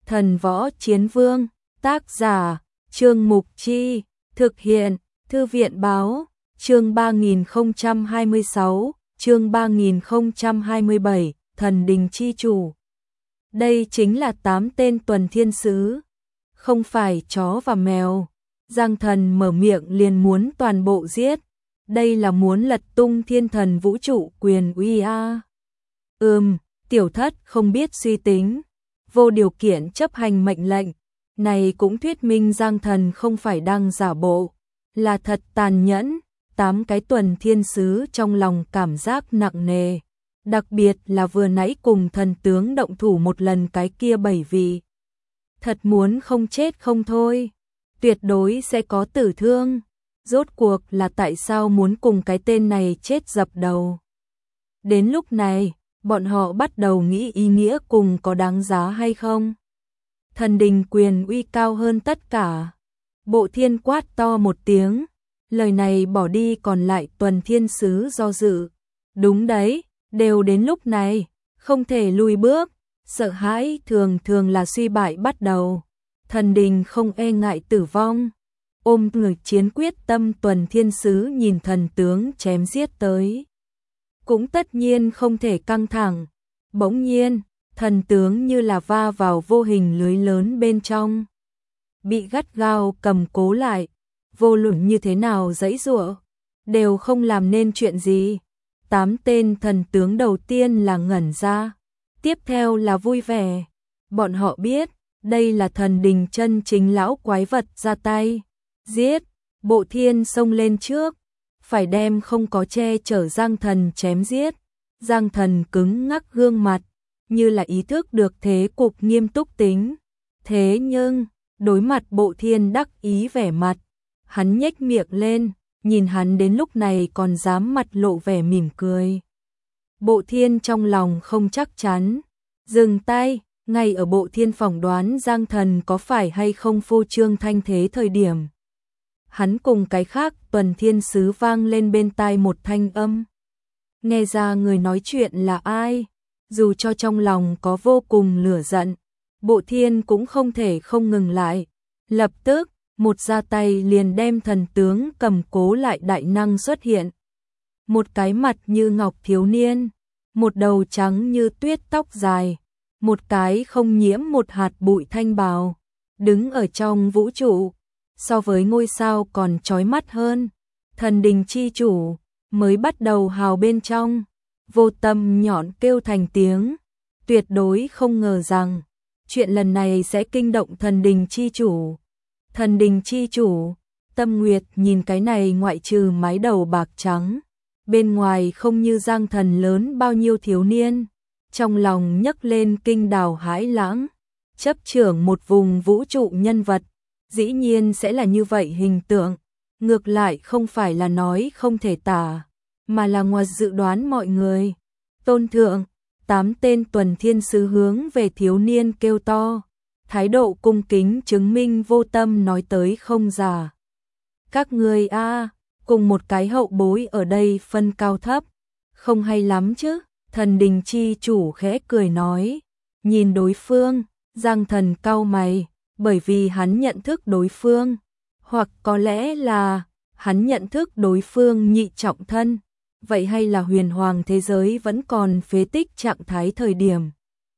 Thần Võ Chiến Vương, tác giả, Trương Mục Chi, thực hiện, Thư viện Báo, chương 3026, chương 3027, Thần Đình Chi Chủ. Đây chính là 8 tên tuần thiên sứ, không phải chó và mèo. Giang Thần mở miệng liền muốn toàn bộ giết, đây là muốn lật tung thiên thần vũ trụ quyền uy a. Tiểu Thất không biết suy tính, vô điều kiện chấp hành mệnh lệnh, này cũng thuyết minh Giang Thần không phải đang giả bộ, là thật tàn nhẫn. 8 cái tuần thiên sứ trong lòng cảm giác nặng nề, đặc biệt là vừa nãy cùng thần tướng động thủ một lần cái kia 7 vị. Thật muốn không chết không thôi, tuyệt đối sẽ có tử thương. Rốt cuộc là tại sao muốn cùng cái tên này chết dập đầu. Đến lúc này, bọn họ bắt đầu nghĩ ý nghĩa cùng có đáng giá hay không. Thần đình quyền uy cao hơn tất cả. Bộ Thiên quát to một tiếng, lời này bỏ đi còn lại tuần thiên sứ do dự. Đúng đấy, đều đến lúc này, không thể lùi bước, sợ hãi thường thường là suy bại bắt đầu. Thần đình không e ngại tử vong, ôm người chiến quyết tâm tuần thiên sứ nhìn thần tướng chém giết tới. Cũng tất nhiên không thể căng thẳng, bỗng nhiên, thần tướng như là va vào vô hình lưới lớn bên trong. Bị gắt gao cầm cố lại, vô luận như thế nào giãy giụa, đều không làm nên chuyện gì. 8 tên thần tướng đầu tiên là ngẩn ra, tiếp theo là vui vẻ. Bọn họ biết, đây là thần đình chân chính lão quái vật ra tay. Giết, Bộ Thiên xông lên trước, phải đem không có che chở Giang Thần chém giết. Giang Thần cứng ngắc gương mặt, như là ý thức được thế cục nghiêm túc tính. Thế nhưng, đối mặt Bộ Thiên đắc ý vẻ mặt, hắn nhếch miệng lên, nhìn hắn đến lúc này còn dám mặt lộ vẻ mỉm cười. Bộ Thiên trong lòng không chắc chắn, dừng tay, ngay ở Bộ Thiên phỏng đoán Giang Thần có phải hay không phô trương thanh thế thời điểm. Hắn cùng cái khác tuần thiên sứ vang lên bên tai một thanh âm. Nghe ra người nói chuyện là ai, dù cho trong lòng có vô cùng lửa giận, Bộ Thiên cũng không thể không ngừng lại. Lập tức, một ra tay liền đem thần tướng cầm cố lại đại năng xuất hiện. Một cái mặt như ngọc thiếu niên, một đầu trắng như tuyết tóc dài, một cái không nhiễm một hạt bụi thanh bào, đứng ở trong vũ trụ, so với ngôi sao còn chói mắt hơn. Thần đình chi chủ, mới bắt đầu hào bên trong, Vô Tâm nhọn kêu thành tiếng, tuyệt đối không ngờ rằng, chuyện lần này sẽ kinh động thần đình chi chủ. Thần đình chi chủ, Tâm Nguyệt nhìn cái này ngoại trừ mái đầu bạc trắng, bên ngoài không như Giang Thần lớn bao nhiêu thiếu niên, trong lòng nhấc lên kinh đào hãi lãng. Chấp trưởng một vùng vũ trụ nhân vật, dĩ nhiên sẽ là như vậy hình tượng, ngược lại không phải là nói không thể tả, mà là ngoài dự đoán mọi người. Tôn thượng, 8 tên tuần thiên sứ hướng về thiếu niên kêu to, thái độ cung kính chứng minh Vô Tâm nói tới không giả. Các ngươi a, cùng một cái hậu bối ở đây phân cao thấp, không hay lắm chứ. Thần đình chi chủ khẽ cười nói, nhìn đối phương, Giang Thần cau mày, bởi vì hắn nhận thức đối phương, hoặc có lẽ là hắn nhận thức đối phương nhị trọng thân, vậy hay là huyền hoàng thế giới vẫn còn phế tích trạng thái thời điểm.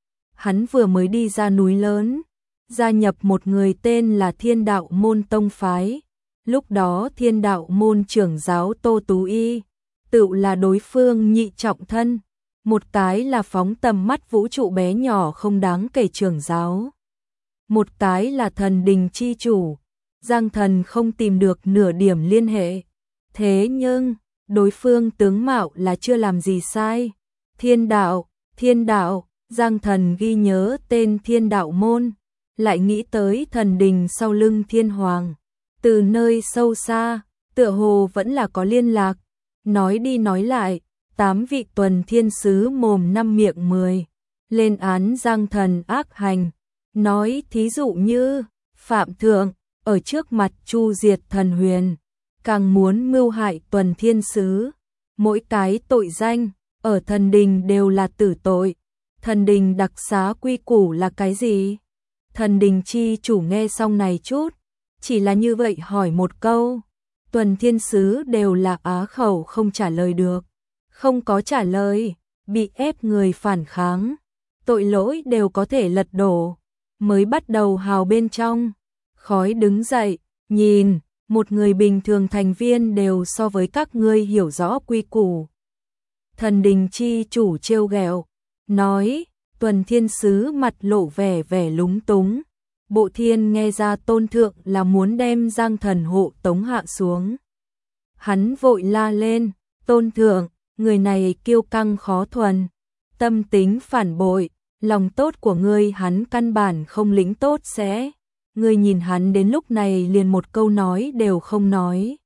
Hắn vừa mới đi ra núi lớn, gia nhập một người tên là Thiên Đạo Môn Tông Phái, lúc đó Thiên Đạo Môn trưởng giáo Tô Tú Y, tự là đối phương nhị trọng thân, một cái là phóng tầm mắt vũ trụ bé nhỏ không đáng kể trưởng giáo. Một cái là thần đình chi chủ, Giang Thần không tìm được nửa điểm liên hệ. Thế nhưng, đối phương tướng mạo là chưa làm gì sai. Thiên đạo, Giang Thần ghi nhớ tên Thiên Đạo Môn, lại nghĩ tới thần đình sau lưng Thiên Hoàng. Từ nơi sâu xa, tựa hồ vẫn là có liên lạc, nói đi nói lại, 8 vị tuần thiên sứ mồm năm miệng 10, lên án Giang Thần ác hành. Nói thí dụ như, Phạm Thượng, ở trước mặt chu diệt thần huyền, càng muốn mưu hại tuần thiên sứ. Mỗi cái tội danh, ở thần đình đều là tử tội. Thần đình đặc xá quy củ là cái gì? Thần đình chi chủ nghe xong này chút, chỉ là như vậy hỏi một câu. Tuần thiên sứ đều là á khẩu không trả lời được. Không có trả lời, bị ép người phản kháng. Tội lỗi đều có thể lật đổ. Mới bắt đầu hào bên trong. Khói đứng dậy, nhìn, một người bình thường thành viên đều so với các ngươi hiểu rõ quy củ. Thần đình chi chủ trêu ghẹo, nói, tuần thiên sứ mặt lộ vẻ lúng túng. Bộ thiên nghe ra tôn thượng là muốn đem Giang Thần hộ tống hạ xuống. Hắn vội la lên, tôn thượng, người này kiêu căng khó thuần, tâm tính phản bội, lòng tốt của ngươi hắn căn bản không lĩnh tốt sẽ. Ngươi nhìn hắn đến lúc này liền một câu nói đều không nói.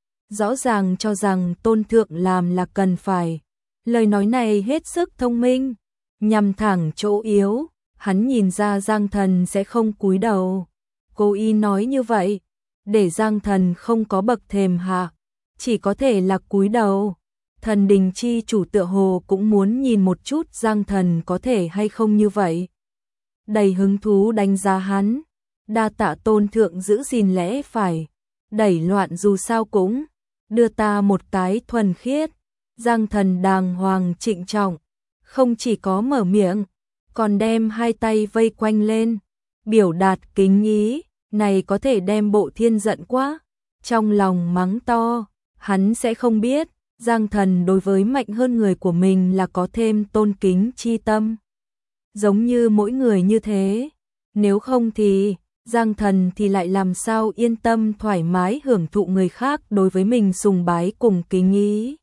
Rõ ràng cho rằng tôn thượng làm là cần phải. Lời nói này hết sức thông minh, nhằm thẳng chỗ yếu. Hắn nhìn ra Giang Thần sẽ không cúi đầu. Cố ý nói như vậy, để Giang Thần không có bậc thềm hạ, chỉ có thể là cúi đầu. Thần đình chi chủ tựa hồ cũng muốn nhìn một chút Giang Thần có thể hay không như vậy. Đầy hứng thú đánh giá hắn, đa tạ tôn thượng giữ gìn lẽ phải, đẩy loạn dù sao cũng, đưa ta một cái thuần khiết. Giang Thần đàng hoàng trịnh trọng, không chỉ có mở miệng, còn đem hai tay vây quanh lên, biểu đạt kính ý, này có thể đem Bộ Thiên giận quá. Trong lòng mắng to, hắn sẽ không biết, Giang Thần đối với mạnh hơn người của mình là có thêm tôn kính chi tâm. Giống như mỗi người như thế, nếu không thì, Giang Thần thì lại làm sao yên tâm thoải mái hưởng thụ người khác đối với mình sùng bái cùng kính ý.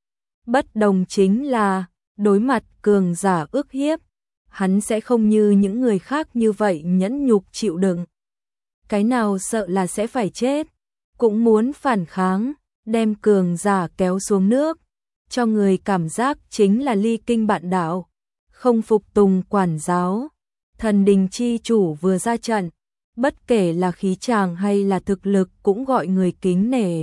Bất đồng chính là, đối mặt cường giả ức hiếp, hắn sẽ không như những người khác như vậy nhẫn nhục chịu đựng. Cái nào sợ là sẽ phải chết, cũng muốn phản kháng, đem cường giả kéo xuống nước, cho người cảm giác chính là ly kinh bạn đạo, không phục tùng quản giáo. Thần đình chi chủ vừa ra trận, bất kể là khí tràng hay là thực lực cũng gọi người kính nể.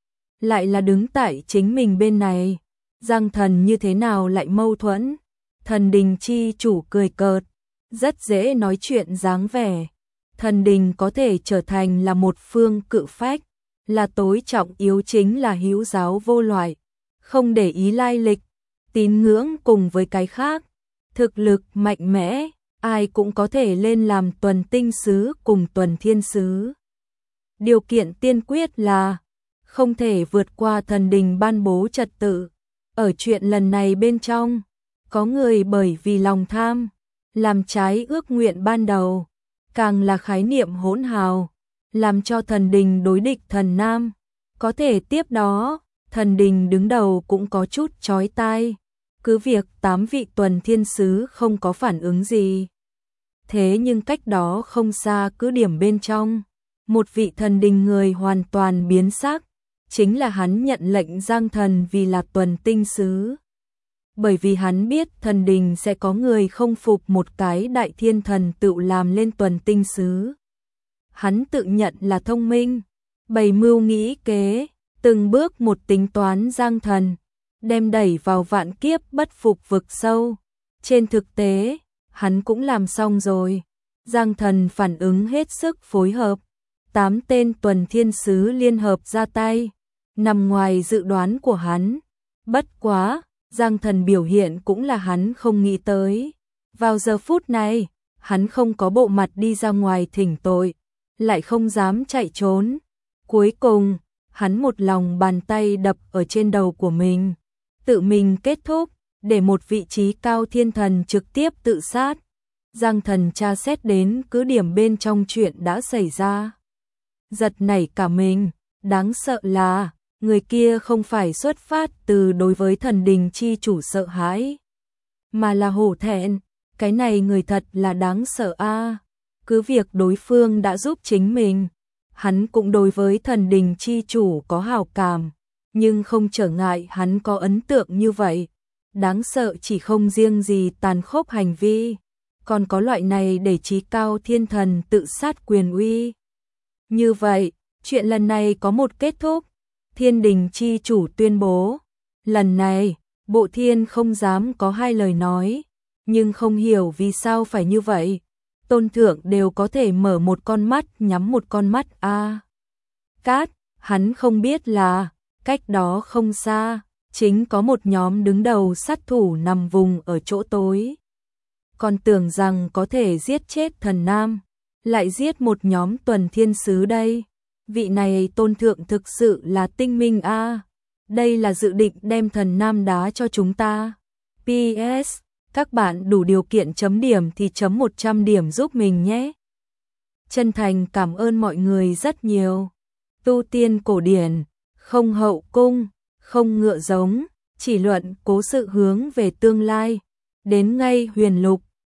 Lại là đứng tại chính mình bên này, Giang Thần như thế nào lại mâu thuẫn. Thần đình chi chủ cười cợt, rất dễ nói chuyện dáng vẻ. Thần đình có thể trở thành là một phương cự phách, là tối trọng yếu chính là hữu giáo vô loại, không để ý lai lịch, tín ngưỡng cùng với cái khác. Thực lực mạnh mẽ, ai cũng có thể lên làm tuần tinh sứ cùng tuần thiên sứ. Điều kiện tiên quyết là không thể vượt qua thần đình ban bố trật tự. Ở chuyện lần này bên trong, có người bởi vì lòng tham, làm trái ước nguyện ban đầu, càng là khái niệm hỗn hào, làm cho thần đình đối địch thần nam. Có thể tiếp đó, thần đình đứng đầu cũng có chút chói tai, cứ việc 8 vị tuần thiên sứ không có phản ứng gì. Thế nhưng cách đó không xa cứ điểm bên trong, một vị thần đình người hoàn toàn biến sắc, chính là hắn nhận lệnh Giang Thần vì là tuần tinh sứ. Bởi vì hắn biết thần đình sẽ có người không phục một cái đại thiên thần tự làm lên tuần tinh sứ. Hắn tự nhận là thông minh, bày mưu nghĩ kế, từng bước một tính toán Giang Thần, đem đẩy vào vạn kiếp bất phục vực sâu. Trên thực tế, hắn cũng làm xong rồi. Giang Thần phản ứng hết sức phối hợp. 8 tên tuần thiên sứ liên hợp ra tay, nằm ngoài dự đoán của hắn. Bất quá, Giang Thần biểu hiện cũng là hắn không nghĩ tới. Vào giờ phút này, hắn không có bộ mặt đi ra ngoài thỉnh tội, lại không dám chạy trốn. Cuối cùng, hắn một lòng bàn tay đập ở trên đầu của mình, tự mình kết thúc, để một vị trí cao thiên thần trực tiếp tự sát. Giang Thần tra xét đến cứ điểm bên trong chuyện đã xảy ra, giật nảy cả mình. Đáng sợ là người kia không phải xuất phát từ đối với thần đình chi chủ sợ hãi, mà là hổ thẹn. Cái này người thật là đáng sợ a. Cứ việc đối phương đã giúp chính mình, hắn cũng đối với thần đình chi chủ có hảo cảm, nhưng không trở ngại hắn có ấn tượng như vậy. Đáng sợ chỉ không riêng gì tàn khốc hành vi, còn có loại này để trí cao thiên thần tự sát quyền uy. Như vậy, chuyện lần này có một kết thúc. Thiên đình chi chủ tuyên bố, lần này, Bộ Thiên không dám có hai lời nói, nhưng không hiểu vì sao phải như vậy. Tôn thượng đều có thể mở một con mắt nhắm một con mắt a. Cát, hắn không biết là, cách đó không xa, chính có một nhóm đứng đầu sát thủ nằm vùng ở chỗ tối. Còn tưởng rằng có thể giết chết thần nam, lại giết một nhóm tuần thiên sứ đây. Vị này tôn thượng thực sự là tinh minh a. Đây là dự định đem thần nam đá cho chúng ta. PS, các bạn đủ điều kiện chấm điểm thì chấm 100 điểm giúp mình nhé. Chân thành cảm ơn mọi người rất nhiều. Tu tiên cổ điển, không hậu cung, không ngựa giống, chỉ luận cố sự hướng về tương lai. Đến ngay huyền lục,